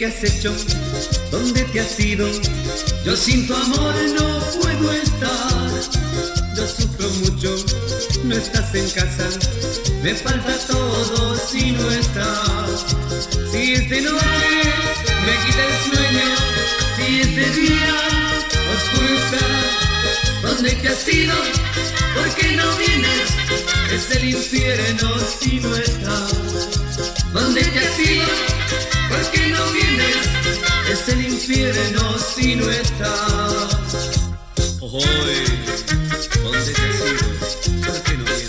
qué has hecho, dónde te has ido. Yo sin tu amor no puedo estar. Yo sufro mucho, no estás en casa. Me falta todo si no estás. Si es de noche me quita el sueño, si es de día oscuro está. ¿Dónde te has ido? ¿Por qué no vienes? Es el infierno si no estás. ¿Dónde te has ido? ¿Por qué no vienes? Es el infierno si no estás. Hoy, ¿dónde te has ido? ¿Por qué no vienes?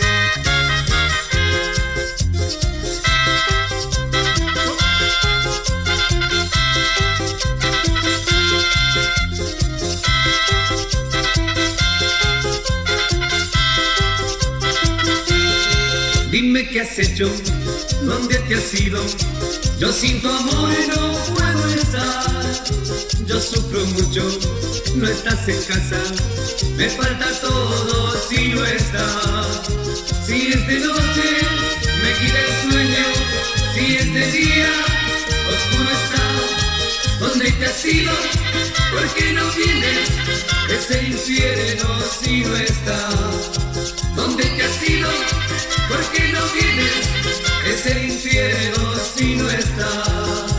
Dime qué has hecho, dónde te has ido. Yo sin tu amor no puedo estar. Yo sufro mucho, no estás en casa. Me falta todo si no estás. Si es de noche me quita el sueño, si es de día oscuro está. ¿Dónde te has ido? ¿Por qué no vienes? Es el infierno si no estás. ¿Dónde te has ido? ¿Por qué no vienes? Es el infierno si no estás.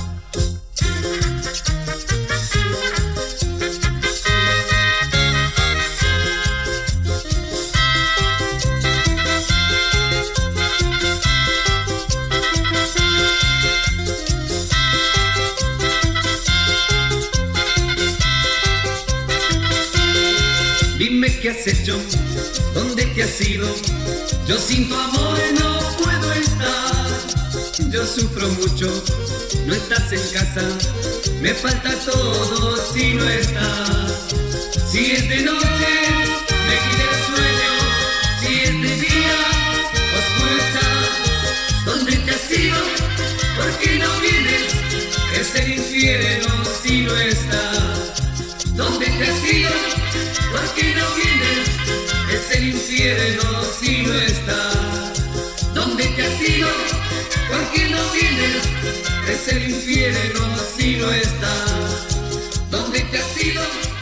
Dime qué has hecho, dónde te has ido. Yo sin tu amor no puedo estar. Yo sufro mucho, no estás en casa. Me falta todo si no estás. Si es de noche me quita el sueño, si es de día oscuro está. ¿Dónde te has ido? ¿Por qué no vienes? Es el infierno si no estás. ¿Dónde te has ido? ¿Por qué no vienes? Es el infierno si no estás. ¿Dónde te has ido? ¿Por qué no vienes? Es el infierno si no estás. ¿Dónde te has ido?